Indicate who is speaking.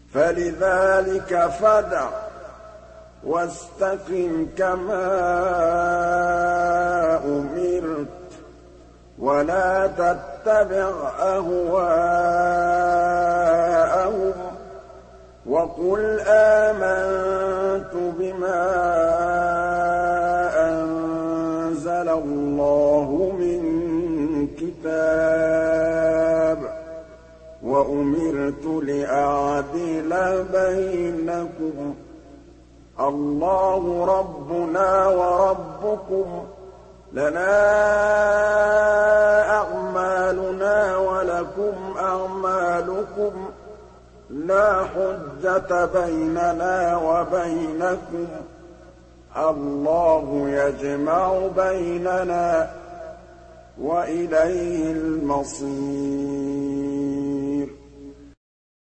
Speaker 1: فَلِذَٰلِكَ فَادْعُ وَاسْتَقِمْ كَمَا أُمِرْتَ وَلَا تَتَّبِعْ أَهْوَاءَهُمْ وَقُلْ آمَنتُ بِمَا أَنزَلَ اللَّهُ مِن كِتَابٍ وَأُمِرْتُ لِأَعْدِلَ بَيْنَكُمْ اللَّهُ رَبُّنَا وَرَبُّكُمْ لَنَا أَعْمَالُنَا وَلَكُمْ أَعْمَالُكُمْ لَا حُجَّةَ بَيْنَنَا وَبَيْنَكُمْ اللَّهُ يَجْمَعُ بَيْنَنَا وَإِلَيْهِ الْمَصِيرُ